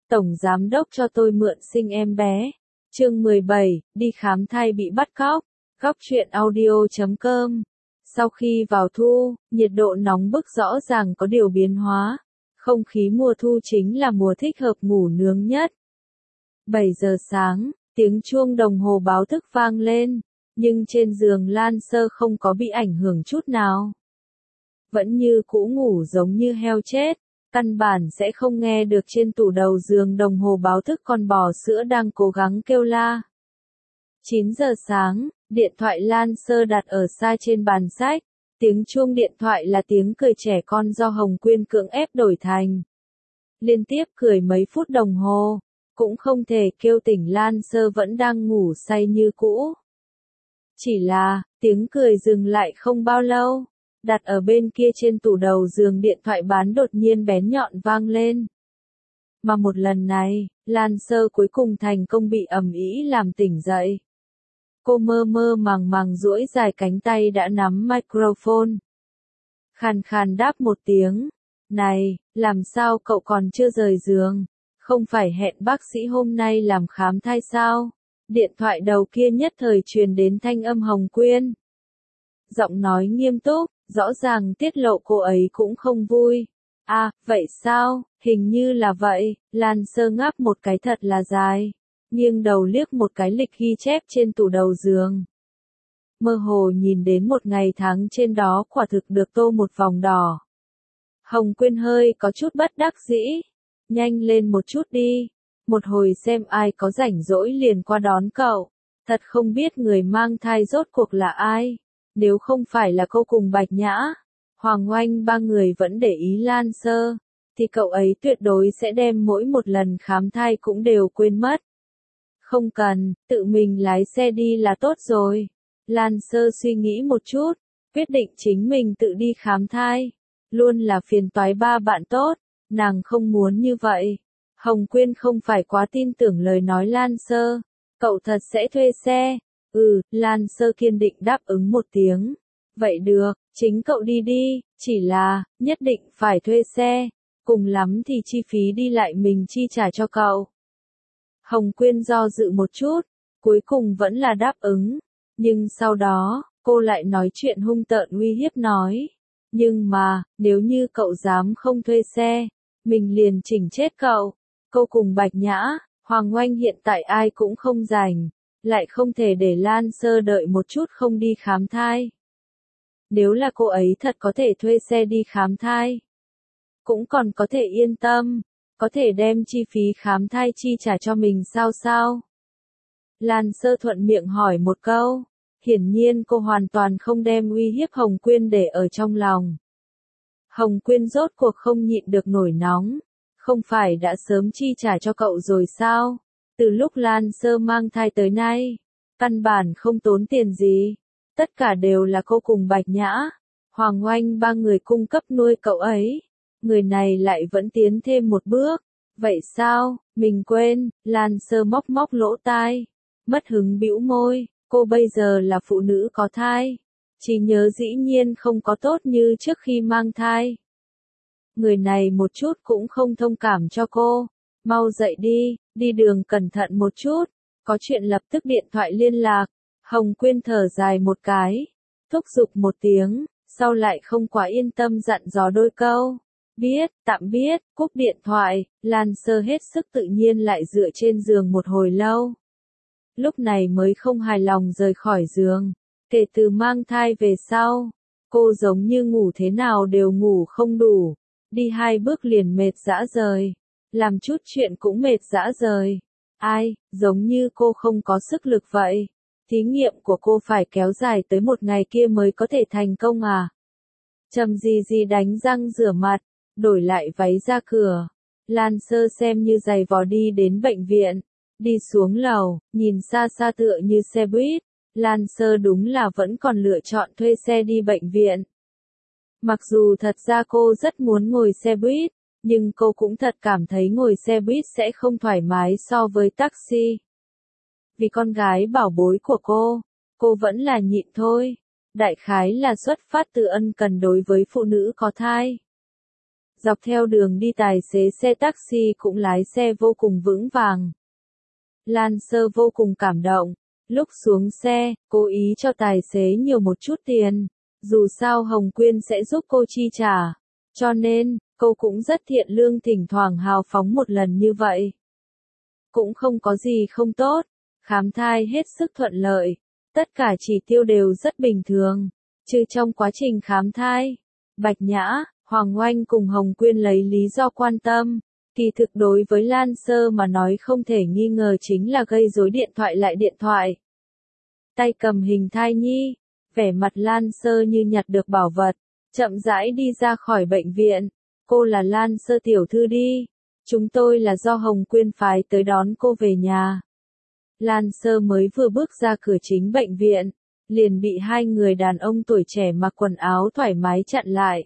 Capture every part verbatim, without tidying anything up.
Tổng giám đốc cho tôi mượn sinh em bé. Chương mười bảy, đi khám thai bị bắt cóc. Góc truyện audio chấm com. Sau khi vào thu, nhiệt độ nóng bức rõ ràng có điều biến hóa. Không khí mùa thu chính là mùa thích hợp ngủ nướng nhất. bảy giờ sáng, tiếng chuông đồng hồ báo thức vang lên, nhưng trên giường Lan Sơ không có bị ảnh hưởng chút nào. Vẫn như cũ ngủ giống như heo chết, căn bản sẽ không nghe được trên tủ đầu giường đồng hồ báo thức con bò sữa đang cố gắng kêu la. chín giờ sáng, điện thoại Lan Sơ đặt ở xa trên bàn sách, tiếng chuông điện thoại là tiếng cười trẻ con do Hồng Quyên cưỡng ép đổi thành. Liên tiếp cười mấy phút đồng hồ, cũng không thể kêu tỉnh Lan Sơ vẫn đang ngủ say như cũ. Chỉ là, tiếng cười dừng lại không bao lâu, đặt ở bên kia trên tủ đầu giường điện thoại bán đột nhiên bén nhọn vang lên. Mà một lần này, Lan Sơ cuối cùng thành công bị ầm ĩ làm tỉnh dậy. Cô mơ mơ màng màng duỗi dài cánh tay đã nắm microphone. Khàn khàn đáp một tiếng, này, làm sao cậu còn chưa rời giường, không phải hẹn bác sĩ hôm nay làm khám thai sao? Điện thoại đầu kia nhất thời truyền đến thanh âm Hồng Quyên. Giọng nói nghiêm túc, rõ ràng tiết lộ cô ấy cũng không vui. À, vậy sao, hình như là vậy, Lan Sơ ngáp một cái thật là dài, nghiêng đầu liếc một cái lịch ghi chép trên tủ đầu giường. Mơ hồ nhìn đến một ngày tháng trên đó quả thực được tô một vòng đỏ. Hồng Quyên hơi có chút bất đắc dĩ, nhanh lên một chút đi, một hồi xem ai có rảnh rỗi liền qua đón cậu, thật không biết người mang thai rốt cuộc là ai. Nếu không phải là cô cùng Bạch Nhã, Hoàng Oanh ba người vẫn để ý Lan Sơ, thì cậu ấy tuyệt đối sẽ đem mỗi một lần khám thai cũng đều quên mất. Không cần, tự mình lái xe đi là tốt rồi. Lan Sơ suy nghĩ một chút, quyết định chính mình tự đi khám thai. Luôn là phiền toái ba bạn tốt, nàng không muốn như vậy. Hồng Quyên không phải quá tin tưởng lời nói Lan Sơ, cậu thật sẽ thuê xe. Ừ, Lan Sơ kiên định đáp ứng một tiếng. Vậy được, chính cậu đi đi, chỉ là, nhất định phải thuê xe, cùng lắm thì chi phí đi lại mình chi trả cho cậu. Hồng Quyên do dự một chút, cuối cùng vẫn là đáp ứng, nhưng sau đó, cô lại nói chuyện hung tợn uy hiếp nói. Nhưng mà, nếu như cậu dám không thuê xe, mình liền chỉnh chết cậu. Cô cùng Bạch Nhã, Hoàng Oanh hiện tại ai cũng không rảnh. Lại không thể để Lan Sơ đợi một chút không đi khám thai. Nếu là cô ấy thật có thể thuê xe đi khám thai, cũng còn có thể yên tâm, có thể đem chi phí khám thai chi trả cho mình sao sao? Lan Sơ thuận miệng hỏi một câu, hiển nhiên cô hoàn toàn không đem uy hiếp Hồng Quyên để ở trong lòng. Hồng Quyên rốt cuộc không nhịn được nổi nóng, không phải đã sớm chi trả cho cậu rồi sao? Từ lúc Lan Sơ mang thai tới nay, căn bản không tốn tiền gì, tất cả đều là cô cùng Bạch Nhã, Hoàng Oanh ba người cung cấp nuôi cậu ấy. Người này lại vẫn tiến thêm một bước. Vậy sao, mình quên, Lan Sơ móc móc lỗ tai, mất hứng bĩu môi, cô bây giờ là phụ nữ có thai, chỉ nhớ dĩ nhiên không có tốt như trước khi mang thai. Người này một chút cũng không thông cảm cho cô. Mau dậy đi, đi đường cẩn thận một chút, có chuyện lập tức điện thoại liên lạc. Hồng Quyên thở dài một cái, thúc giục một tiếng, sau lại không quá yên tâm dặn dò đôi câu. Biết, tạm biết, cúp điện thoại, Lan Sơ hết sức tự nhiên lại dựa trên giường một hồi lâu. Lúc này mới không hài lòng rời khỏi giường, kể từ mang thai về sau, cô giống như ngủ thế nào đều ngủ không đủ, đi hai bước liền mệt rã rời. Làm chút chuyện cũng mệt rã rời. Ai, giống như cô không có sức lực vậy. Thí nghiệm của cô phải kéo dài tới một ngày kia mới có thể thành công à? Trầm gì gì đánh răng rửa mặt, đổi lại váy ra cửa. Lan Sơ xem như giày vò đi đến bệnh viện. Đi xuống lầu, nhìn xa xa tựa như xe buýt. Lan Sơ đúng là vẫn còn lựa chọn thuê xe đi bệnh viện. Mặc dù thật ra cô rất muốn ngồi xe buýt, nhưng cô cũng thật cảm thấy ngồi xe buýt sẽ không thoải mái so với taxi. Vì con gái bảo bối của cô, cô vẫn là nhịn thôi. Đại khái là xuất phát từ ân cần đối với phụ nữ có thai. Dọc theo đường đi tài xế xe taxi cũng lái xe vô cùng vững vàng. Lan Sơ vô cùng cảm động. Lúc xuống xe, cố ý cho tài xế nhiều một chút tiền. Dù sao Hồng Quyên sẽ giúp cô chi trả. Cho nên, cô cũng rất thiện lương thỉnh thoảng hào phóng một lần như vậy. Cũng không có gì không tốt. Khám thai hết sức thuận lợi. Tất cả chỉ tiêu đều rất bình thường. Trừ trong quá trình khám thai, Bạch Nhã, Hoàng Oanh cùng Hồng Quyên lấy lý do quan tâm. Kỳ thực đối với Lan Sơ mà nói không thể nghi ngờ chính là gây rối điện thoại lại điện thoại. Tay cầm hình thai nhi, vẻ mặt Lan Sơ như nhặt được bảo vật, chậm rãi đi ra khỏi bệnh viện. Cô là Lan Sơ tiểu thư đi. Chúng tôi là do Hồng Quyên phái tới đón cô về nhà. Lan Sơ mới vừa bước ra cửa chính bệnh viện, liền bị hai người đàn ông tuổi trẻ mặc quần áo thoải mái chặn lại.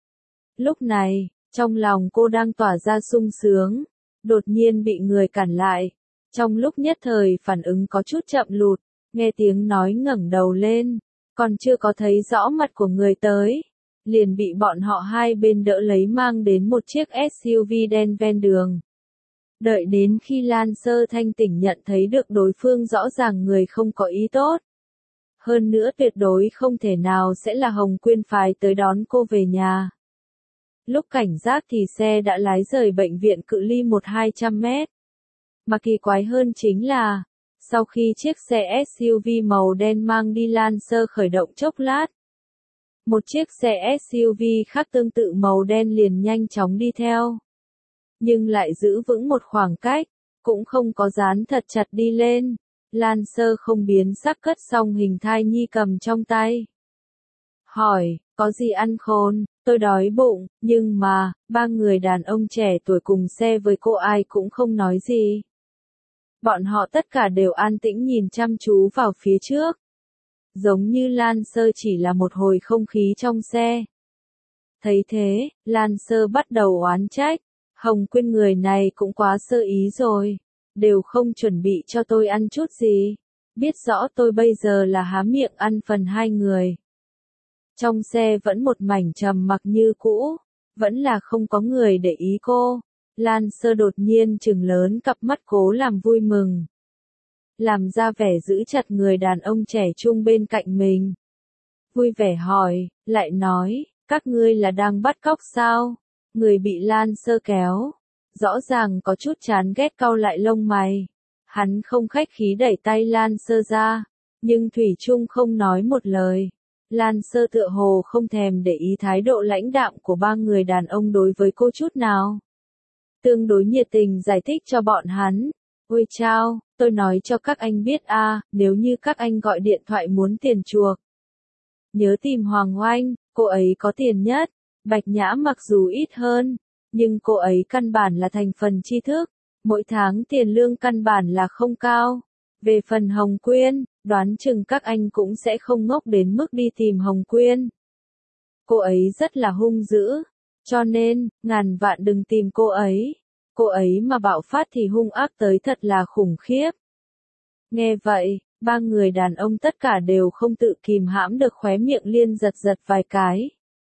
Lúc này, trong lòng cô đang tỏa ra sung sướng, đột nhiên bị người cản lại. Trong lúc nhất thời phản ứng có chút chậm lụt, nghe tiếng nói ngẩng đầu lên, còn chưa có thấy rõ mặt của người tới, liền bị bọn họ hai bên đỡ lấy mang đến một chiếc ét u vê đen ven đường. Đợi đến khi Lan Sơ thanh tỉnh nhận thấy được đối phương rõ ràng người không có ý tốt. Hơn nữa tuyệt đối không thể nào sẽ là Hồng Quyên phái tới đón cô về nhà. Lúc cảnh giác thì xe đã lái rời bệnh viện cự ly một hai trăm mét. Mà kỳ quái hơn chính là, sau khi chiếc xe ét u vê màu đen mang đi Lan Sơ khởi động chốc lát, một chiếc xe ét u vê khác tương tự màu đen liền nhanh chóng đi theo. Nhưng lại giữ vững một khoảng cách, cũng không có dán thật chặt đi lên. Lan Sơ không biến sắc cất xong hình thai nhi cầm trong tay. Hỏi, có gì ăn khôn, tôi đói bụng, nhưng mà, ba người đàn ông trẻ tuổi cùng xe với cô ai cũng không nói gì. Bọn họ tất cả đều an tĩnh nhìn chăm chú vào phía trước. Giống như Lan Sơ chỉ là một hồi không khí trong xe. Thấy thế, Lan Sơ bắt đầu oán trách. Hồng Quyên người này cũng quá sơ ý rồi. Đều không chuẩn bị cho tôi ăn chút gì. Biết rõ tôi bây giờ là há miệng ăn phần hai người. Trong xe vẫn một mảnh trầm mặc như cũ. Vẫn là không có người để ý cô. Lan Sơ đột nhiên trừng lớn cặp mắt cố làm vui mừng. Làm ra vẻ giữ chặt người đàn ông trẻ trung bên cạnh mình. Vui vẻ hỏi, lại nói, các ngươi là đang bắt cóc sao? Người bị Lan Sơ kéo. Rõ ràng có chút chán ghét cau lại lông mày. Hắn không khách khí đẩy tay Lan Sơ ra. Nhưng Thủy Trung không nói một lời. Lan Sơ tựa hồ không thèm để ý thái độ lãnh đạm của ba người đàn ông đối với cô chút nào. Tương đối nhiệt tình giải thích cho bọn hắn. Ôi chao, tôi nói cho các anh biết a, à, nếu như các anh gọi điện thoại muốn tiền chuộc. Nhớ tìm Hoàng Oanh, cô ấy có tiền nhất. Bạch Nhã mặc dù ít hơn, nhưng cô ấy căn bản là thành phần tri thức. Mỗi tháng tiền lương căn bản là không cao. Về phần Hồng Quyên, đoán chừng các anh cũng sẽ không ngốc đến mức đi tìm Hồng Quyên. Cô ấy rất là hung dữ. Cho nên, ngàn vạn đừng tìm cô ấy. Cô ấy mà bạo phát thì hung ác tới thật là khủng khiếp. Nghe vậy, ba người đàn ông tất cả đều không tự kìm hãm được khóe miệng liên giật giật vài cái.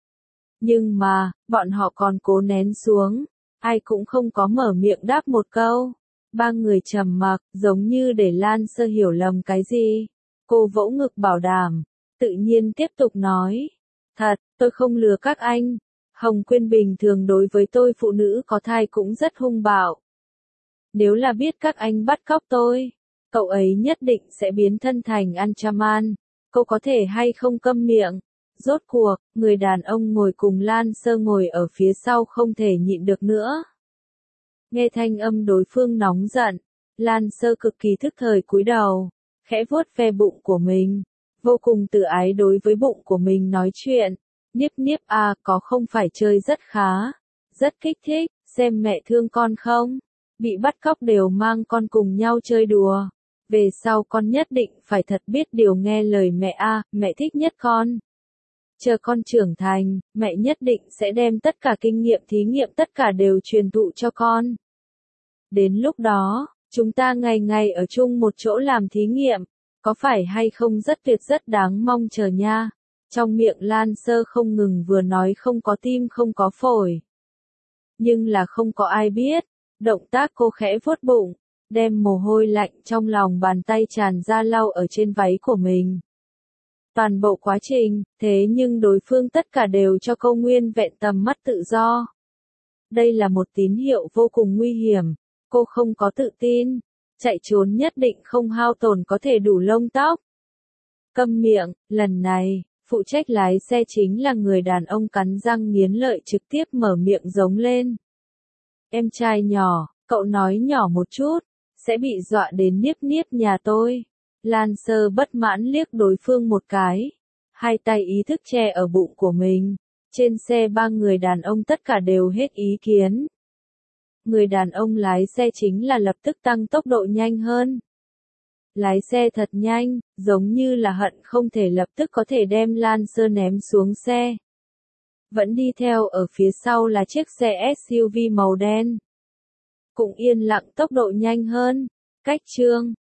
Nhưng mà, bọn họ còn cố nén xuống. Ai cũng không có mở miệng đáp một câu. Ba người trầm mặc, giống như để Lan Sơ hiểu lầm cái gì. Cô vỗ ngực bảo đảm, tự nhiên tiếp tục nói. Thật, tôi không lừa các anh. Hồng Quyên bình thường đối với tôi phụ nữ có thai cũng rất hung bạo. Nếu là biết các anh bắt cóc tôi, cậu ấy nhất định sẽ biến thân thành Anchaman. Cô có thể hay không câm miệng. Rốt cuộc, người đàn ông ngồi cùng Lan Sơ ngồi ở phía sau không thể nhịn được nữa. Nghe thanh âm đối phương nóng giận, Lan Sơ cực kỳ thức thời cúi đầu, khẽ vuốt ve bụng của mình, vô cùng tự ái đối với bụng của mình nói chuyện. Niếp niếp à, có không phải chơi rất khá, rất kích thích, xem mẹ thương con không? Bị bắt cóc đều mang con cùng nhau chơi đùa. Về sau con nhất định phải thật biết điều nghe lời mẹ a, mẹ thích nhất con. Chờ con trưởng thành, mẹ nhất định sẽ đem tất cả kinh nghiệm thí nghiệm tất cả đều truyền thụ cho con. Đến lúc đó, chúng ta ngày ngày ở chung một chỗ làm thí nghiệm, có phải hay không rất tuyệt rất đáng mong chờ nha. Trong miệng Lan Sơ không ngừng vừa nói không có tim không có phổi. nhưng là không có ai biết. Động tác cô khẽ vuốt bụng, đem mồ hôi lạnh trong lòng bàn tay tràn ra lau ở trên váy của mình. Toàn bộ quá trình, thế nhưng đối phương tất cả đều cho cô nguyên vẹn tầm mắt tự do. Đây là một tín hiệu vô cùng nguy hiểm, cô không có tự tin, chạy trốn nhất định không hao tổn có thể đủ lông tóc. Câm miệng, lần này, phụ trách lái xe chính là người đàn ông cắn răng nghiến lợi trực tiếp mở miệng giống lên. Em trai nhỏ, cậu nói nhỏ một chút, sẽ bị dọa đến niếp niếp nhà tôi. Lan Sơ bất mãn liếc đối phương một cái, hai tay ý thức che ở bụng của mình. Trên xe ba người đàn ông tất cả đều hết ý kiến. Người đàn ông lái xe chính là lập tức tăng tốc độ nhanh hơn. Lái xe thật nhanh, giống như là hận không thể lập tức có thể đem Lan Sơ ném xuống xe. Vẫn đi theo ở phía sau là chiếc xe ét u vê màu đen. Cũng yên lặng tốc độ nhanh hơn. Cách Trương,